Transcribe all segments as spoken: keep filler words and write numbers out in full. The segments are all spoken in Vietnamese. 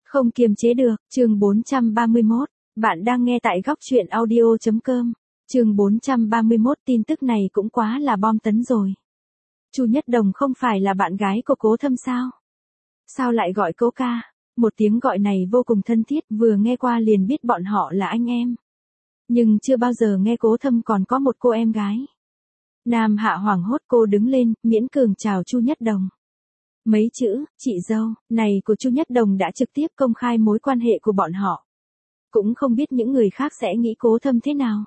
Không kiềm chế được, chương bốn trăm ba mươi mốt. Bạn đang nghe tại góc truyện audio.com. Chương bốn trăm ba mươi mốt, tin tức này cũng quá là bom tấn rồi. Chu Nhất Đồng không phải là bạn gái của Cố Thâm sao? Sao lại gọi Cố ca? Một tiếng gọi này vô cùng thân thiết, vừa nghe qua liền biết bọn họ là anh em. Nhưng chưa bao giờ nghe Cố Thâm còn có một cô em gái. Nam Hạ hoảng hốt, cô đứng lên, miễn cường chào Chu Nhất Đồng. Mấy chữ, chị dâu, này của Chu Nhất Đồng đã trực tiếp công khai mối quan hệ của bọn họ. Cũng không biết những người khác sẽ nghĩ Cố Thâm thế nào.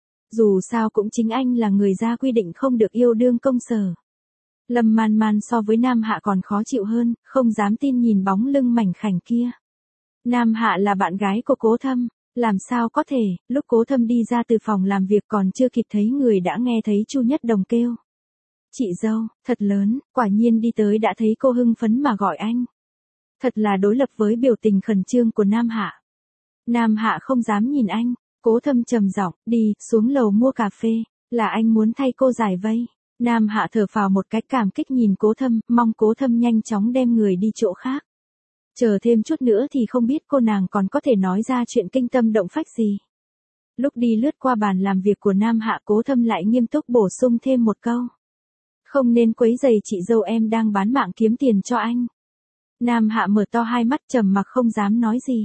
Dù sao cũng chính anh là người ra quy định không được yêu đương công sở. Lâm Man Man so với Nam Hạ còn khó chịu hơn, không dám tin nhìn bóng lưng mảnh khảnh kia. Nam Hạ là bạn gái của Cố Thâm, làm sao có thể, lúc Cố Thâm đi ra từ phòng làm việc còn chưa kịp thấy người đã nghe thấy Chu Nhất Đồng kêu. Chị dâu, thật lớn, quả nhiên đi tới đã thấy cô hưng phấn mà gọi anh. Thật là đối lập với biểu tình khẩn trương của Nam Hạ. Nam Hạ không dám nhìn anh, Cố Thâm trầm giọng, đi, xuống lầu mua cà phê, là anh muốn thay cô giải vây. Nam Hạ thở phào một cái cảm kích nhìn Cố Thâm, mong Cố Thâm nhanh chóng đem người đi chỗ khác. Chờ thêm chút nữa thì không biết cô nàng còn có thể nói ra chuyện kinh tâm động phách gì. Lúc đi lướt qua bàn làm việc của Nam Hạ, Cố Thâm lại nghiêm túc bổ sung thêm một câu. Không nên quấy rầy chị dâu, em đang bán mạng kiếm tiền cho anh. Nam Hạ mở to hai mắt trầm mặc không dám nói gì.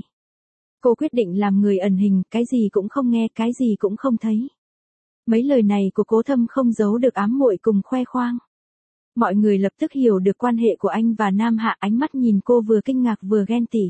Cô quyết định làm người ẩn hình, cái gì cũng không nghe, cái gì cũng không thấy. Mấy lời này của Cố Thâm không giấu được ám muội cùng khoe khoang. Mọi người lập tức hiểu được quan hệ của anh và Nam Hạ, ánh mắt nhìn cô vừa kinh ngạc vừa ghen tị.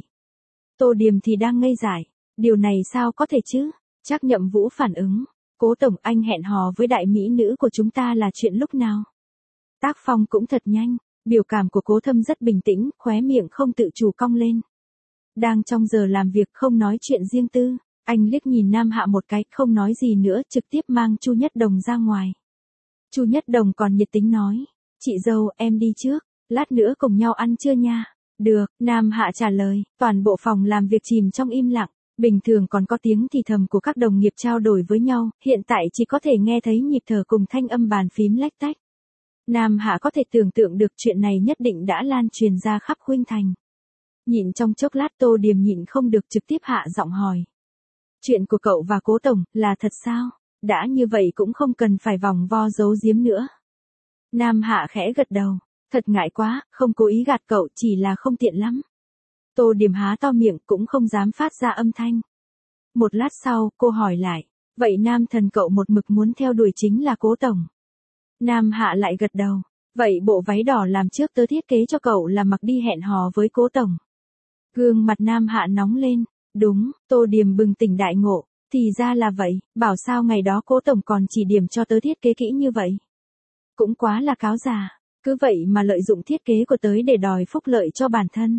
Tô Điềm thì đang ngây dại, điều này sao có thể chứ? Chắc Nhậm Vũ phản ứng, Cố tổng, anh hẹn hò với đại mỹ nữ của chúng ta là chuyện lúc nào? Tác phong cũng thật nhanh, biểu cảm của Cố Thâm rất bình tĩnh, khóe miệng không tự chủ cong lên. Đang trong giờ làm việc không nói chuyện riêng tư, anh liếc nhìn Nam Hạ một cái, không nói gì nữa, trực tiếp mang Chu Nhất Đồng ra ngoài. Chu Nhất Đồng còn nhiệt tình nói, chị dâu, em đi trước, lát nữa cùng nhau ăn trưa nha. Được, Nam Hạ trả lời, toàn bộ phòng làm việc chìm trong im lặng, bình thường còn có tiếng thì thầm của các đồng nghiệp trao đổi với nhau, hiện tại chỉ có thể nghe thấy nhịp thở cùng thanh âm bàn phím lách tách. Nam Hạ có thể tưởng tượng được chuyện này nhất định đã lan truyền ra khắp Khuynh Thành. Nhịn trong chốc lát, Tô Điềm nhịn không được trực tiếp hạ giọng hỏi. Chuyện của cậu và Cố tổng, là thật sao? Đã như vậy cũng không cần phải vòng vo giấu giếm nữa. Nam Hạ khẽ gật đầu. Thật ngại quá, không cố ý gạt cậu, chỉ là không tiện lắm. Tô Điềm há to miệng cũng không dám phát ra âm thanh. Một lát sau, cô hỏi lại. Vậy nam thần cậu một mực muốn theo đuổi chính là Cố tổng? Nam Hạ lại gật đầu. Vậy bộ váy đỏ làm trước tớ thiết kế cho cậu là mặc đi hẹn hò với Cố tổng. Gương mặt Nam Hạ nóng lên. Đúng, Tô Điềm bừng tỉnh đại ngộ. Thì ra là vậy, bảo sao ngày đó Cố tổng còn chỉ điểm cho tớ thiết kế kỹ như vậy. Cũng quá là cáo già, cứ vậy mà lợi dụng thiết kế của tớ để đòi phúc lợi cho bản thân.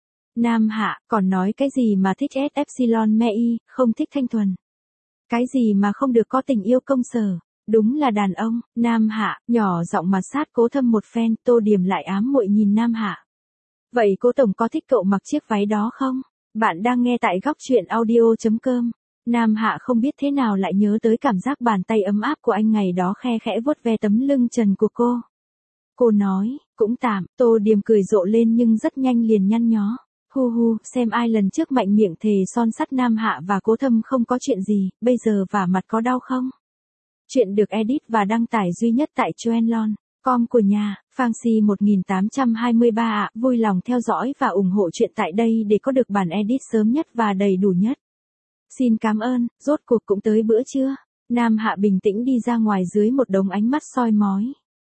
Nam Hạ còn nói cái gì mà thích S Epsilon Mei, không thích thanh thuần. Cái gì mà không được có tình yêu công sở. Đúng là đàn ông. Nam Hạ nhỏ giọng mà sát Cố Thâm một phen. Tô Điềm lại ám muội nhìn Nam Hạ. Vậy Cố tổng có thích cậu mặc chiếc váy đó không? Bạn đang nghe tại góc truyện audio.com. Nam Hạ không biết thế nào lại nhớ tới cảm giác bàn tay ấm áp của anh ngày đó khe khẽ vuốt ve tấm lưng trần của cô. Cô nói, cũng tạm. Tô Điềm cười rộ lên nhưng rất nhanh liền nhăn nhó. Hu hu, xem ai lần trước mạnh miệng thề son sắt Nam Hạ và Cố Thâm không có chuyện gì, bây giờ vả mặt có đau không? Chuyện được edit và đăng tải duy nhất tại Choenlon chấm com của nhà, Fancy một nghìn tám trăm hai mươi ba ạ. Vui lòng theo dõi và ủng hộ chuyện tại đây để có được bản edit sớm nhất và đầy đủ nhất. Xin cảm ơn, rốt cuộc cũng tới bữa trưa. Nam Hạ bình tĩnh đi ra ngoài dưới một đống ánh mắt soi mói.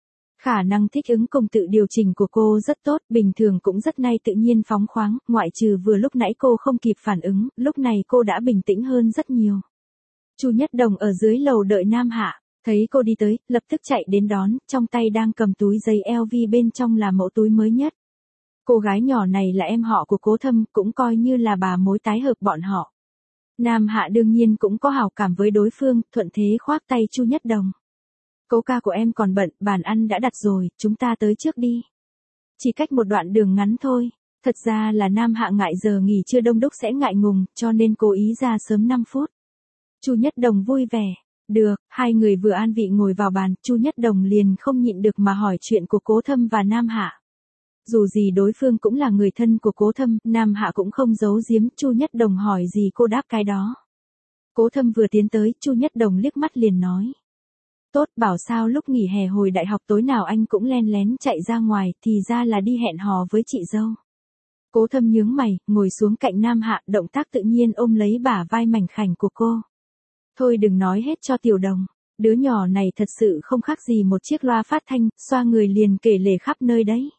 Khả năng thích ứng cùng tự điều chỉnh của cô rất tốt, bình thường cũng rất nay tự nhiên phóng khoáng, ngoại trừ vừa lúc nãy cô không kịp phản ứng, lúc này cô đã bình tĩnh hơn rất nhiều. Chu Nhất Đồng ở dưới lầu đợi Nam Hạ, thấy cô đi tới, lập tức chạy đến đón, trong tay đang cầm túi giấy L V, bên trong là mẫu túi mới nhất. Cô gái nhỏ này là em họ của Cố Thâm, cũng coi như là bà mối tái hợp bọn họ. Nam Hạ đương nhiên cũng có hảo cảm với đối phương, thuận thế khoác tay Chu Nhất Đồng. Cố ca của em còn bận, bàn ăn đã đặt rồi, chúng ta tới trước đi. Chỉ cách một đoạn đường ngắn thôi. Thật ra là Nam Hạ ngại giờ nghỉ trưa đông đúc sẽ ngại ngùng, cho nên cố ý ra sớm năm phút. Chu Nhất Đồng vui vẻ. Được, hai người vừa an vị ngồi vào bàn, Chu Nhất Đồng liền không nhịn được mà hỏi chuyện của Cố Thâm và Nam Hạ. Dù gì đối phương cũng là người thân của Cố Thâm, Nam Hạ cũng không giấu giếm, Chu Nhất Đồng hỏi gì cô đáp cái đó. Cố Thâm vừa tiến tới, Chu Nhất Đồng liếc mắt liền nói. Tốt, bảo sao lúc nghỉ hè hồi đại học tối nào anh cũng len lén chạy ra ngoài, thì ra là đi hẹn hò với chị dâu. Cố Thâm nhướng mày, ngồi xuống cạnh Nam Hạ, động tác tự nhiên ôm lấy bả vai mảnh khảnh của cô. Thôi đừng nói hết cho Tiểu Đồng, đứa nhỏ này thật sự không khác gì một chiếc loa phát thanh, xoa người liền kể lể khắp nơi đấy.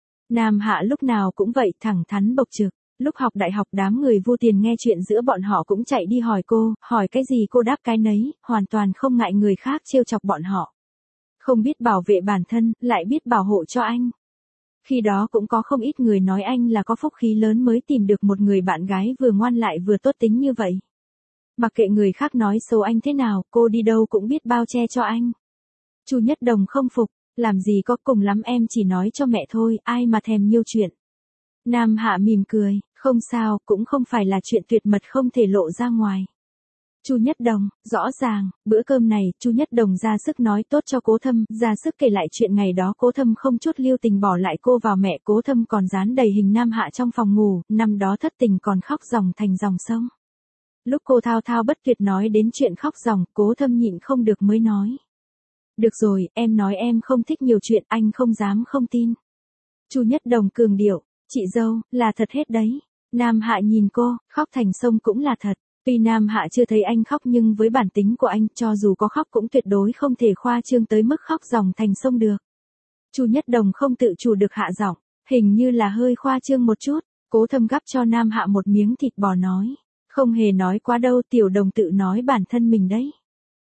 Nam Hạ lúc nào cũng vậy, thẳng thắn bộc trực. Lúc học đại học đám người vô tiền nghe chuyện giữa bọn họ cũng chạy đi hỏi cô, hỏi cái gì cô đáp cái nấy, hoàn toàn không ngại người khác trêu chọc bọn họ. Không biết bảo vệ bản thân, lại biết bảo hộ cho anh. Khi đó cũng có không ít người nói anh là có phúc khí lớn mới tìm được một người bạn gái vừa ngoan lại vừa tốt tính như vậy. Mặc kệ người khác nói xấu anh thế nào, cô đi đâu cũng biết bao che cho anh. Chu Nhất Đồng không phục, làm gì có, cùng lắm em chỉ nói cho mẹ thôi, ai mà thèm nhiêu chuyện. Nam Hạ mỉm cười, không sao, cũng không phải là chuyện tuyệt mật không thể lộ ra ngoài. Chu Nhất Đồng, rõ ràng, bữa cơm này, Chu Nhất Đồng ra sức nói tốt cho Cố Thâm, ra sức kể lại chuyện ngày đó Cố Thâm không chút lưu tình bỏ lại cô vào mẹ Cố Thâm còn dán đầy hình Nam Hạ trong phòng ngủ, năm đó thất tình còn khóc ròng thành dòng sông. Lúc cô thao thao bất tuyệt nói đến chuyện khóc ròng, Cố Thâm nhịn không được mới nói. Được rồi, em nói em không thích nhiều chuyện, anh không dám không tin. Chu Nhất Đồng cường điệu, chị dâu, là thật hết đấy. Nam Hạ nhìn cô, khóc thành sông cũng là thật. Tuy Nam Hạ chưa thấy anh khóc nhưng với bản tính của anh, cho dù có khóc cũng tuyệt đối không thể khoa trương tới mức khóc ròng thành sông được. Chu Nhất Đồng không tự chủ được hạ giọng, hình như là hơi khoa trương một chút. Cố Thâm gắp cho Nam Hạ một miếng thịt bò nói, không hề nói quá đâu, Tiểu Đồng tự nói bản thân mình đấy.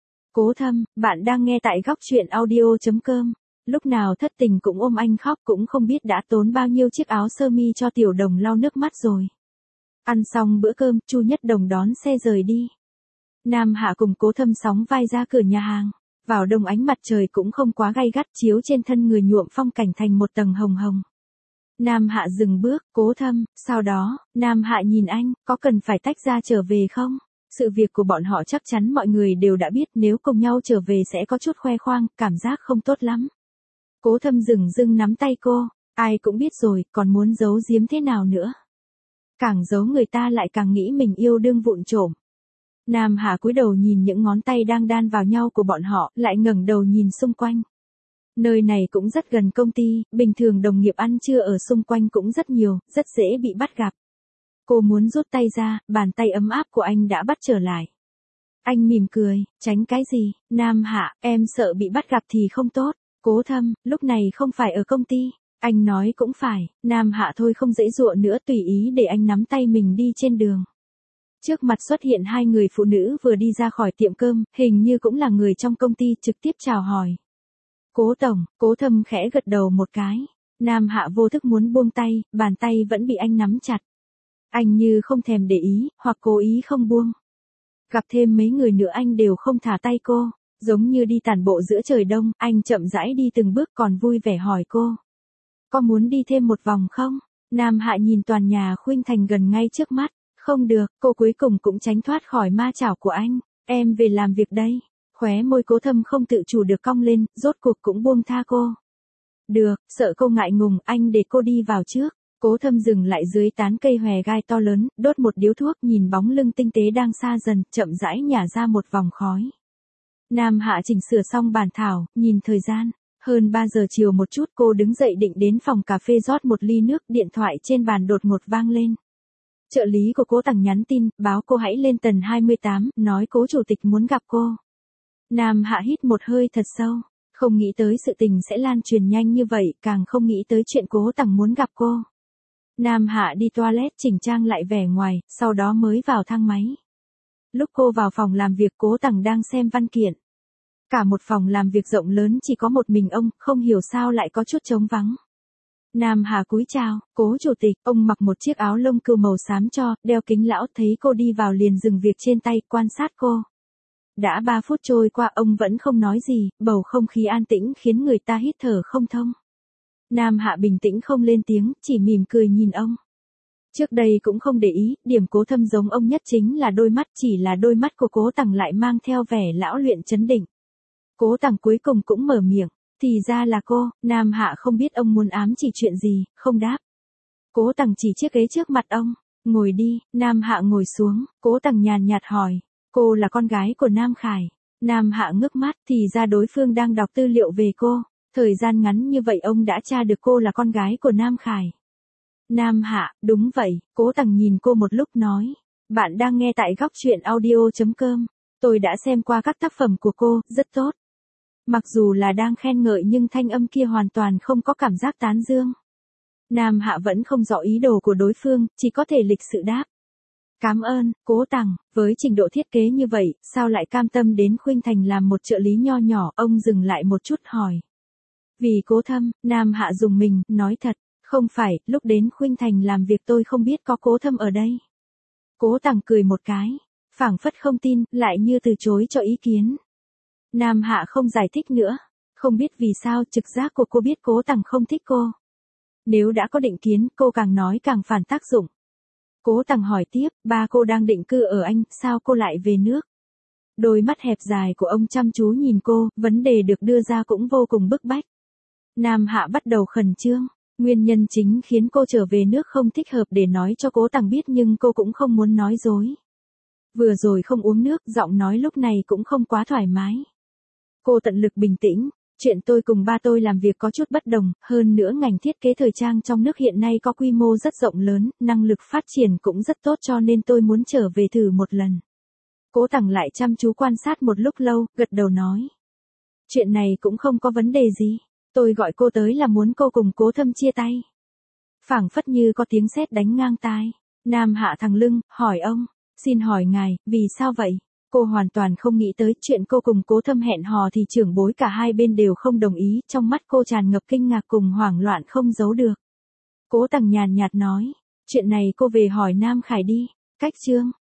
Cố Thâm, bạn đang nghe tại góc truyện audio chấm com. Lúc nào thất tình cũng ôm anh khóc, cũng không biết đã tốn bao nhiêu chiếc áo sơ mi cho Tiểu Đồng lau nước mắt rồi. Ăn xong bữa cơm, Chu Nhất Đồng đón xe rời đi. Nam Hạ cùng Cố Thâm sóng vai ra cửa nhà hàng. Vào đông ánh mặt trời cũng không quá gay gắt, chiếu trên thân người nhuộm phong cảnh thành một tầng hồng hồng. Nam Hạ dừng bước, Cố Thâm, sau đó, Nam Hạ nhìn anh, có cần phải tách ra trở về không? Sự việc của bọn họ chắc chắn mọi người đều đã biết, nếu cùng nhau trở về sẽ có chút khoe khoang, cảm giác không tốt lắm. Cố Thâm dừng dưng nắm tay cô, ai cũng biết rồi, còn muốn giấu giếm thế nào nữa. Càng giấu người ta lại càng nghĩ mình yêu đương vụng trộm. Nam Hạ cúi đầu nhìn những ngón tay đang đan vào nhau của bọn họ, lại ngẩng đầu nhìn xung quanh. Nơi này cũng rất gần công ty, bình thường đồng nghiệp ăn trưa ở xung quanh cũng rất nhiều, rất dễ bị bắt gặp. Cô muốn rút tay ra, bàn tay ấm áp của anh đã bắt trở lại. Anh mỉm cười, tránh cái gì, Nam Hạ, em sợ bị bắt gặp thì không tốt. Cố Thâm, lúc này không phải ở công ty. Anh nói cũng phải, Nam Hạ thôi không dễ dụa nữa, tùy ý để anh nắm tay mình đi trên đường. Trước mặt xuất hiện hai người phụ nữ vừa đi ra khỏi tiệm cơm, hình như cũng là người trong công ty, trực tiếp chào hỏi. Cố Tổng, Cố Thâm khẽ gật đầu một cái. Nam Hạ vô thức muốn buông tay, bàn tay vẫn bị anh nắm chặt. Anh như không thèm để ý, hoặc cố ý không buông. Gặp thêm mấy người nữa anh đều không thả tay cô, giống như đi tản bộ giữa trời đông, anh chậm rãi đi từng bước còn vui vẻ hỏi cô. Có muốn đi thêm một vòng không? Nam Hạ nhìn toàn nhà khuynh thành gần ngay trước mắt. Không được, cô cuối cùng cũng tránh thoát khỏi ma chảo của anh. Em về làm việc đây. Khóe môi Cố Thâm không tự chủ được cong lên, rốt cuộc cũng buông tha cô. Được, sợ cô ngại ngùng, anh để cô đi vào trước. Cố Thâm dừng lại dưới tán cây hòe gai to lớn, đốt một điếu thuốc, nhìn bóng lưng tinh tế đang xa dần, chậm rãi nhả ra một vòng khói. Nam Hạ chỉnh sửa xong bàn thảo, nhìn thời gian. Hơn ba giờ chiều một chút, cô đứng dậy định đến phòng cà phê rót một ly nước, điện thoại trên bàn đột ngột vang lên. Trợ lý của Cố Tằng nhắn tin, báo cô hãy lên tầng hai mươi tám, nói Cố chủ tịch muốn gặp cô. Nam Hạ hít một hơi thật sâu, không nghĩ tới sự tình sẽ lan truyền nhanh như vậy, càng không nghĩ tới chuyện Cố Tằng muốn gặp cô. Nam Hạ đi toilet chỉnh trang lại vẻ ngoài, sau đó mới vào thang máy. Lúc cô vào phòng làm việc, Cố Tằng đang xem văn kiện. Cả một phòng làm việc rộng lớn chỉ có một mình ông, không hiểu sao lại có chút trống vắng. Nam Hà cúi chào, Cố chủ tịch, ông mặc một chiếc áo lông cừu màu xám cho, đeo kính lão, thấy cô đi vào liền dừng việc trên tay, quan sát cô. Đã ba phút trôi qua ông vẫn không nói gì, bầu không khí an tĩnh khiến người ta hít thở không thông. Nam Hạ bình tĩnh không lên tiếng, chỉ mỉm cười nhìn ông. Trước đây cũng không để ý, điểm Cố Thâm giống ông nhất chính là đôi mắt, chỉ là đôi mắt của Cố Tằng lại mang theo vẻ lão luyện chấn định. Cố Tằng cuối cùng cũng mở miệng, Thì ra là cô, Nam Hạ không biết ông muốn ám chỉ chuyện gì, không đáp. Cố Tằng chỉ chiếc ghế trước mặt ông, ngồi đi, Nam Hạ ngồi xuống, Cố Tằng nhàn nhạt hỏi, cô là con gái của Nam Khải. Nam Hạ ngước mắt, thì ra đối phương đang đọc tư liệu về cô, thời gian ngắn như vậy ông đã tra được cô là con gái của Nam Khải. Nam Hạ, đúng vậy, Cố Tằng nhìn cô một lúc nói, bạn đang nghe tại góc truyện audio.com, tôi đã xem qua các tác phẩm của cô, rất tốt. Mặc dù là đang khen ngợi nhưng thanh âm kia hoàn toàn không có cảm giác tán dương. Nam Hạ vẫn không rõ ý đồ của đối phương, chỉ có thể lịch sự đáp. Cảm ơn, Cố Tằng, với trình độ thiết kế như vậy, sao lại cam tâm đến Khuynh Thành làm một trợ lý nho nhỏ, ông dừng lại một chút hỏi. Vì Cố Thâm, Nam Hạ dùng mình, nói thật, không phải, lúc đến Khuynh Thành làm việc tôi không biết có Cố Thâm ở đây. Cố Tằng cười một cái, phảng phất không tin, lại như từ chối cho ý kiến. Nam Hạ không giải thích nữa, không biết vì sao trực giác của cô biết Cố Tằng không thích cô. Nếu đã có định kiến, cô càng nói càng phản tác dụng. Cố Tằng hỏi tiếp, ba cô đang định cư ở Anh, sao cô lại về nước? Đôi mắt hẹp dài của ông chăm chú nhìn cô, vấn đề được đưa ra cũng vô cùng bức bách. Nam Hạ bắt đầu khẩn trương, nguyên nhân chính khiến cô trở về nước không thích hợp để nói cho Cố Tằng biết nhưng cô cũng không muốn nói dối. Vừa rồi không uống nước, giọng nói lúc này cũng không quá thoải mái. Cô tận lực bình tĩnh, chuyện tôi cùng ba tôi làm việc có chút bất đồng, hơn nữa ngành thiết kế thời trang trong nước hiện nay có quy mô rất rộng lớn, năng lực phát triển cũng rất tốt cho nên tôi muốn trở về thử một lần. Cố Tằng lại chăm chú quan sát một lúc lâu, gật đầu nói. Chuyện này cũng không có vấn đề gì, tôi gọi cô tới là muốn cô cùng Cố Thâm chia tay. Phảng phất như có tiếng sét đánh ngang tai, Nam Hạ thẳng lưng, hỏi ông, xin hỏi ngài, vì sao vậy? Cô hoàn toàn không nghĩ tới chuyện cô cùng Cố Thâm hẹn hò thì trưởng bối cả hai bên đều không đồng ý, trong mắt cô tràn ngập kinh ngạc cùng hoảng loạn không giấu được. Cố Tằng nhàn nhạt nói, chuyện này cô về hỏi Nam Khải đi, cách chương.